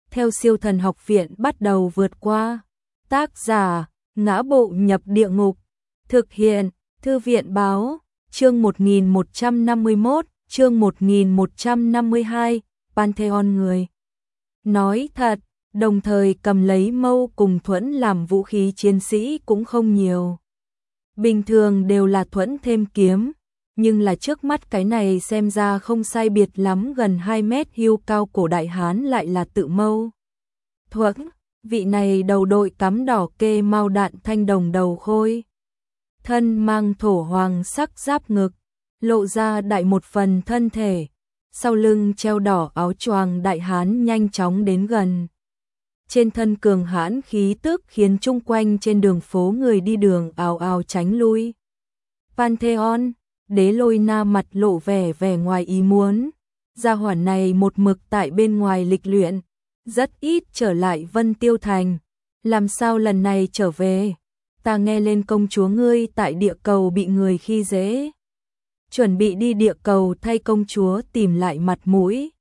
theo Siêu Thần Học Viện bắt đầu vượt qua. Tác giả: Ngã Bộ Nhập Địa Ngục. Thực hiện: Thư viện báo. Chương 1151, chương 1152, Pantheon người nói thật, đồng thời cầm lấy mâu cùng thuẫn làm vũ khí chiến sĩ cũng không nhiều. Bình thường đều là thuẫn thêm kiếm, nhưng là trước mắt cái này xem ra không sai biệt lắm, gần 2 mét hưu cao cổ đại hán lại là tự mâu. Thuẫn, vị này đầu đội cắm đỏ kê mao đạn thanh đồng đầu khôi. Thân mang thổ hoàng sắc giáp ngực, lộ ra đại một phần thân thể, sau lưng treo đỏ áo choàng đại hán nhanh chóng đến gần. Trên thân cường hãn khí tức khiến chung quanh trên đường phố người đi đường ào ào tránh lui. Pantheon, Đế Lôi Na mặt lộ vẻ ngoài ý muốn. Gia hỏa này một mực tại bên ngoài lịch luyện, rất ít trở lại Vân Tiêu Thành. Làm sao lần này trở về? Ta nghe lên công chúa ngươi tại địa cầu bị người khi dễ, chuẩn bị đi địa cầu thay công chúa tìm lại mặt mũi.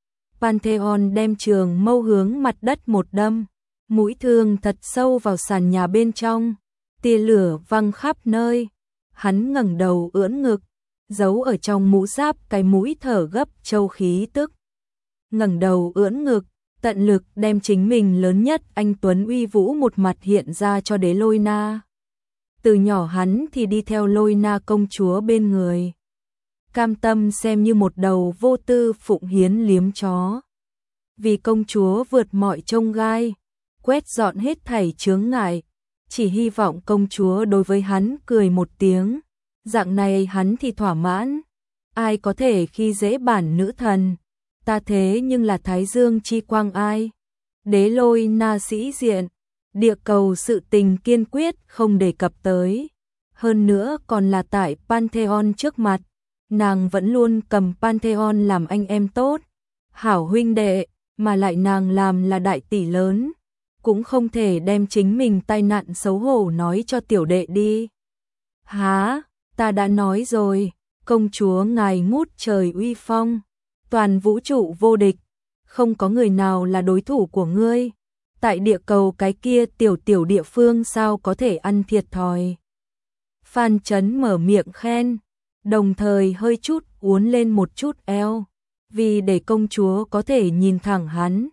Pantheon đem trường mâu hướng mặt đất một đâm, mũi thương thật sâu vào sàn nhà bên trong, tia lửa văng khắp nơi. Hắn ngẩng đầu ưỡn ngực, giấu ở trong mũ giáp cái mũi thở gấp châu khí tức. Ngẩng đầu ưỡn ngực, tận lực đem chính mình lớn nhất anh tuấn uy vũ một mặt hiện ra cho Đế Lôi Na. Từ nhỏ hắn thì đi theo Lôi Na công chúa bên người, cam tâm xem như một đầu vô tư phụng hiến liếm chó. Vì công chúa vượt mọi chông gai, quét dọn hết thảy chướng ngại, chỉ hy vọng công chúa đối với hắn cười một tiếng, dạng này hắn thì thỏa mãn. Ai có thể khi dễ bản nữ thần, ta thế nhưng là Thái Dương chi quang ai. Đế Lôi Na sĩ diện, địa cầu sự tình kiên quyết không đề cập tới. Hơn nữa còn là tại Pantheon trước mặt, nàng vẫn luôn cầm Pantheon làm anh em tốt, hảo huynh đệ, mà lại nàng làm là đại tỷ lớn, cũng không thể đem chính mình tai nạn xấu hổ nói cho tiểu đệ đi. Há, ta đã nói rồi, công chúa ngài ngút trời uy phong, toàn vũ trụ vô địch, không có người nào là đối thủ của ngươi. Tại địa cầu cái kia tiểu địa phương sao có thể ăn thiệt thòi. Phan Chấn mở miệng khen, đồng thời hơi chút uốn lên một chút eo, vì để công chúa có thể nhìn thẳng hắn.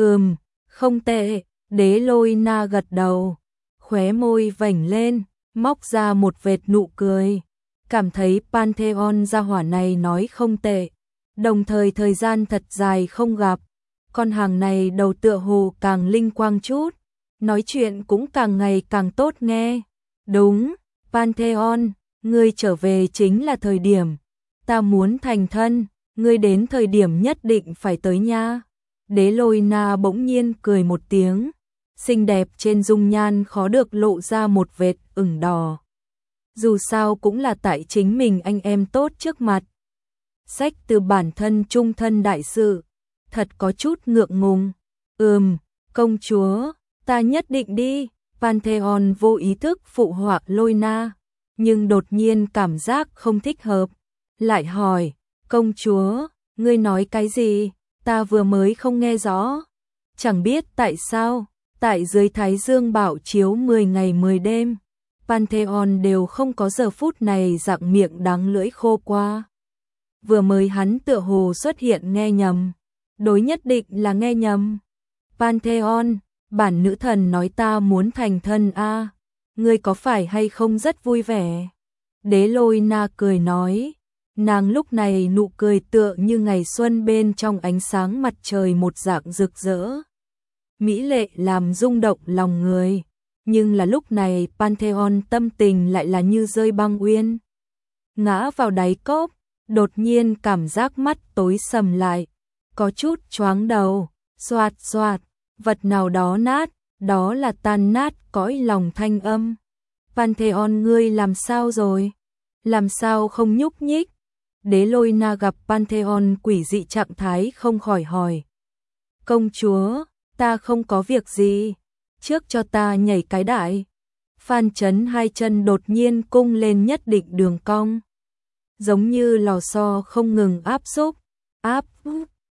Không tệ. Đế Lôi Na gật đầu, khóe môi vểnh lên, móc ra một vệt nụ cười, cảm thấy Pantheon gia hỏa này nói không tệ. Đồng thời thời gian thật dài không gặp, con hàng này đầu tựa hồ càng linh quang chút, nói chuyện cũng càng ngày càng tốt nghe. Đúng, Pantheon, ngươi trở về chính là thời điểm, ta muốn thành thân, ngươi đến thời điểm nhất định phải tới nha. Đế Lôi Na bỗng nhiên cười một tiếng, xinh đẹp trên dung nhan khó được lộ ra một vệt ửng đỏ. Dù sao cũng là tại chính mình anh em tốt trước mặt. Sách từ bản thân trung thân đại sự, thật có chút ngượng ngùng. Công chúa, ta nhất định đi. Pantheon vô ý thức phụ họa Lôi Na, nhưng đột nhiên cảm giác không thích hợp, lại hỏi, công chúa, ngươi nói cái gì? Ta vừa mới không nghe rõ. Chẳng biết tại sao, tại dưới Thái Dương bảo chiếu 10 ngày 10 đêm, Pantheon đều không có giờ phút này rạng miệng đáng lưỡi khô qua. Vừa mới hắn tựa hồ xuất hiện nghe nhầm, đối nhất định là nghe nhầm. Pantheon, bản nữ thần nói ta muốn thành thân a, ngươi có phải hay không rất vui vẻ? Đế Lôi Na cười nói, nàng lúc này nụ cười tựa như ngày xuân bên trong ánh sáng mặt trời một dạng rực rỡ, mỹ lệ làm rung động lòng người. Nhưng là lúc này Pantheon tâm tình lại là như rơi băng uyên, ngã vào đáy cốc, đột nhiên cảm giác mắt tối sầm lại, có chút choáng đầu, xoạt xoạt, vật nào đó nát, đó là tan nát cõi lòng thanh âm. Pantheon ngươi làm sao rồi? Làm sao không nhúc nhích? Đế Lôi Na gặp Pantheon quỷ dị trạng thái không khỏi hỏi. Công chúa, ta không có việc gì, trước cho ta nhảy cái đại. Phan Chấn hai chân đột nhiên cung lên nhất định đường cong, giống như lò xo không ngừng áp xúc,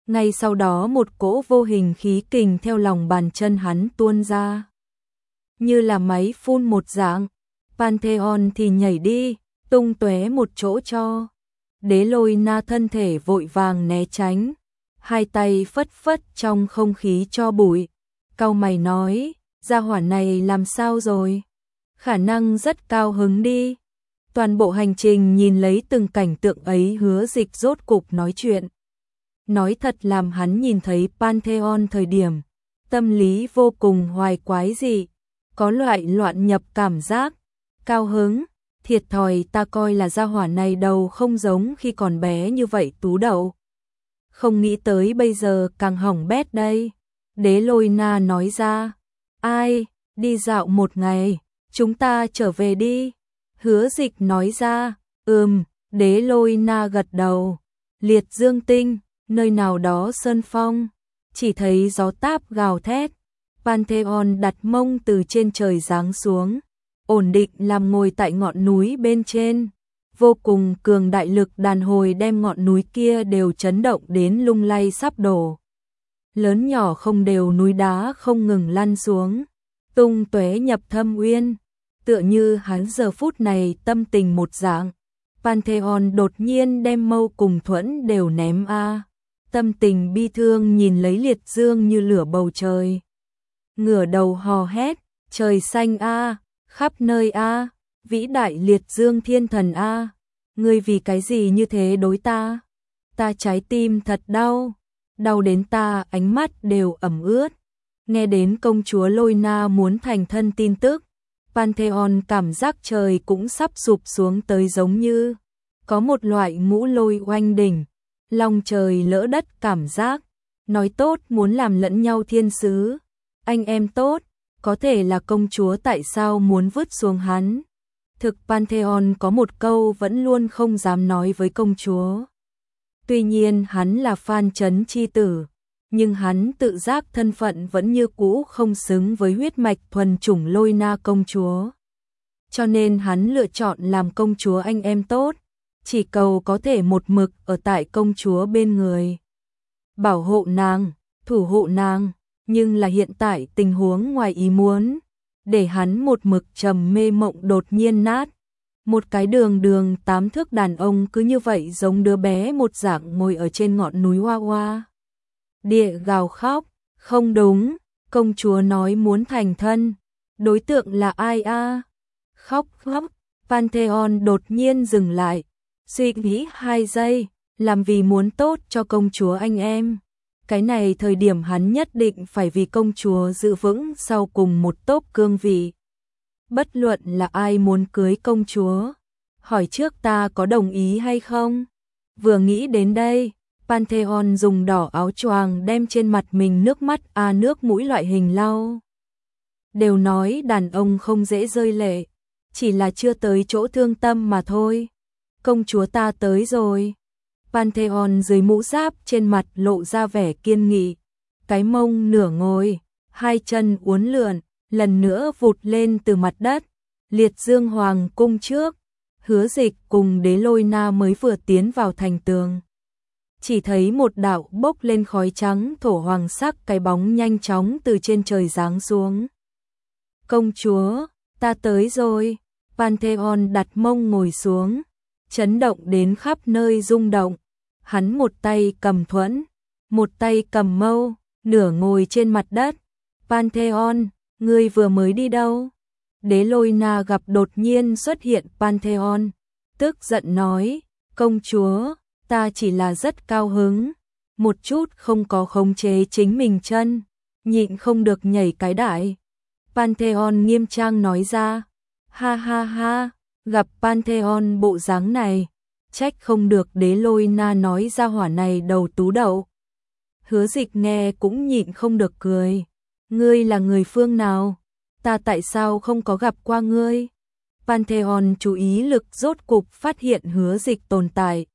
Ngay sau đó một cỗ vô hình khí kình theo lòng bàn chân hắn tuôn ra. Như là máy phun một dạng, Pantheon thì nhảy đi, tung tóe một chỗ cho. Đế Lôi Na thân thể vội vàng né tránh, hai tay phất phất trong không khí cho bụi. Cau mày nói, gia hỏa này làm sao rồi? Khả năng rất cao hứng đi. Toàn bộ hành trình nhìn lấy từng cảnh tượng ấy, Hứa Dịch rốt cục nói chuyện. Nói thật làm hắn nhìn thấy Pantheon thời điểm, tâm lý vô cùng hoài quái dị, có loại loạn nhập cảm giác, cao hứng, thiệt thòi, ta coi là gia hỏa này đầu không giống khi còn bé như vậy tú đậu. Không nghĩ tới bây giờ càng hỏng bét đây. Đế Lôi Na nói ra, ai, đi dạo một ngày, chúng ta trở về đi. Hứa Dịch nói ra, Đế Lôi Na gật đầu. Liệt Dương Tinh, nơi nào đó sơn phong, chỉ thấy gió táp gào thét. Pantheon đặt mông từ trên trời giáng xuống, ổn định làm ngồi tại ngọn núi bên trên. Vô cùng cường đại lực đàn hồi đem ngọn núi kia đều chấn động đến lung lay sắp đổ. Lớn nhỏ không đều núi đá không ngừng lăn xuống, tung tóe nhập thâm uyên, tựa như hắn giờ phút này tâm tình một dạng. Pantheon đột nhiên đem mâu cùng thuẫn đều ném tâm tình bi thương nhìn lấy liệt dương như lửa bầu trời. Ngửa đầu hò hét, trời xanh khắp nơi vĩ đại liệt dương thiên thần ngươi vì cái gì như thế đối ta? Ta trái tim thật đau, đau đến ta ánh mắt đều ẩm ướt. Nghe đến công chúa Lôi Na muốn thành thân tin tức, Pantheon cảm giác trời cũng sắp sụp xuống tới, giống như có một loại ngũ lôi oanh đỉnh, long trời lỡ đất cảm giác. Nói tốt muốn làm lẫn nhau thiên sứ, anh em tốt, có thể là công chúa tại sao muốn vứt xuống hắn? Thực Pantheon có một câu vẫn luôn không dám nói với công chúa. Tuy nhiên hắn là Phan Chấn chi tử, nhưng hắn tự giác thân phận vẫn như cũ không xứng với huyết mạch thuần chủng Lôi Na công chúa. Cho nên hắn lựa chọn làm công chúa anh em tốt, chỉ cầu có thể một mực ở tại công chúa bên người. Bảo hộ nàng, thủ hộ nàng, nhưng là hiện tại tình huống ngoài ý muốn, để hắn một mực trầm mê mộng đột nhiên nát. Một cái đường 8 thước đàn ông cứ như vậy giống đứa bé một dạng ngồi ở trên ngọn núi Hoa Hoa. Địa gào khóc, không đúng, công chúa nói muốn thành thân, đối tượng là ai Khóc. Pantheon đột nhiên dừng lại, suy nghĩ 2 giây, làm vì muốn tốt cho công chúa anh em. Cái này thời điểm hắn nhất định phải vì công chúa giữ vững sau cùng một tốp cương vị. Bất luận là ai muốn cưới công chúa, hỏi trước ta có đồng ý hay không? Vừa nghĩ đến đây, Pantheon dùng đỏ áo choàng đem trên mặt mình nước mắt nước mũi loại hình lau. Đều nói đàn ông không dễ rơi lệ, chỉ là chưa tới chỗ thương tâm mà thôi. Công chúa ta tới rồi. Pantheon dưới mũ giáp trên mặt lộ ra vẻ kiên nghị, cái mông nửa ngồi, hai chân uốn lượn, lần nữa vụt lên từ mặt đất. Liệt Dương Hoàng cung trước, Hứa Dịch cùng Đế Lôi Na mới vừa tiến vào thành tường. Chỉ thấy một đạo bốc lên khói trắng thổ hoàng sắc cái bóng nhanh chóng từ trên trời giáng xuống. Công chúa, ta tới rồi. Pantheon đặt mông ngồi xuống, chấn động đến khắp nơi rung động. Hắn một tay cầm thuẫn, một tay cầm mâu, nửa ngồi trên mặt đất. Pantheon, ngươi vừa mới đi đâu? Đế Lôi Na gặp đột nhiên xuất hiện Pantheon, tức giận nói, công chúa, ta chỉ là rất cao hứng, một chút không có khống chế chính mình chân, nhịn không được nhảy cái đại. Pantheon nghiêm trang nói ra, ha ha ha, gặp Pantheon bộ dáng này, trách không được Đế Lôi Na nói ra hỏa này đầu tú đậu. Hứa Dịch nghe cũng nhịn không được cười, ngươi là người phương nào? Ta tại sao không có gặp qua ngươi? Pantheon chú ý lực rốt cục phát hiện Hứa Dịch tồn tại.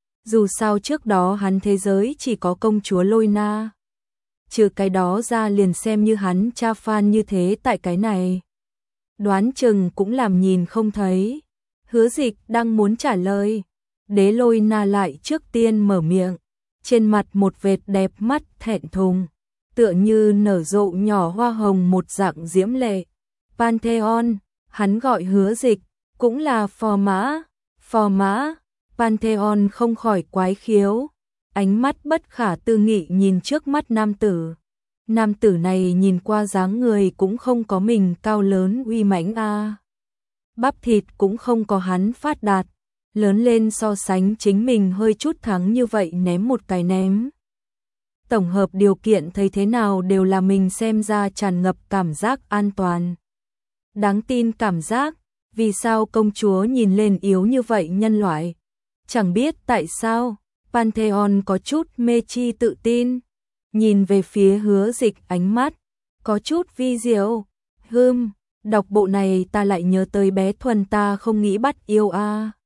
Dù sao trước đó hắn thế giới chỉ có công chúa Lôi Na. Trừ cái đó ra liền xem như hắn cha Phan như thế tại cái này. Đoán chừng cũng làm nhìn không thấy. Hứa Dịch đang muốn trả lời, Đế Lôi Na lại trước tiên mở miệng. trên mặt một vệt đẹp mắt thẹn thùng, tựa như nở rộ nhỏ hoa hồng một dạng diễm lệ. Pantheon, hắn gọi Hứa Dịch, cũng là phò mã. Pantheon không khỏi quái khiếu, ánh mắt bất khả tư nghị nhìn trước mắt nam tử. Nam tử này nhìn qua dáng người cũng không có mình cao lớn uy mãnh a. Bắp thịt cũng không có hắn phát đạt, lớn lên so sánh chính mình hơi chút thắng như vậy ném một cái ném. Tổng hợp điều kiện thấy thế nào đều là mình xem ra tràn ngập cảm giác an toàn. Đáng tin cảm giác, vì sao công chúa nhìn lên yếu như vậy nhân loại? Chẳng biết tại sao, Pantheon có chút mê chi tự tin, nhìn về phía Hứa Dịch ánh mắt, có chút vi diệu. Đọc bộ này ta lại nhớ tới bé Thuần ta không nghĩ bắt yêu a.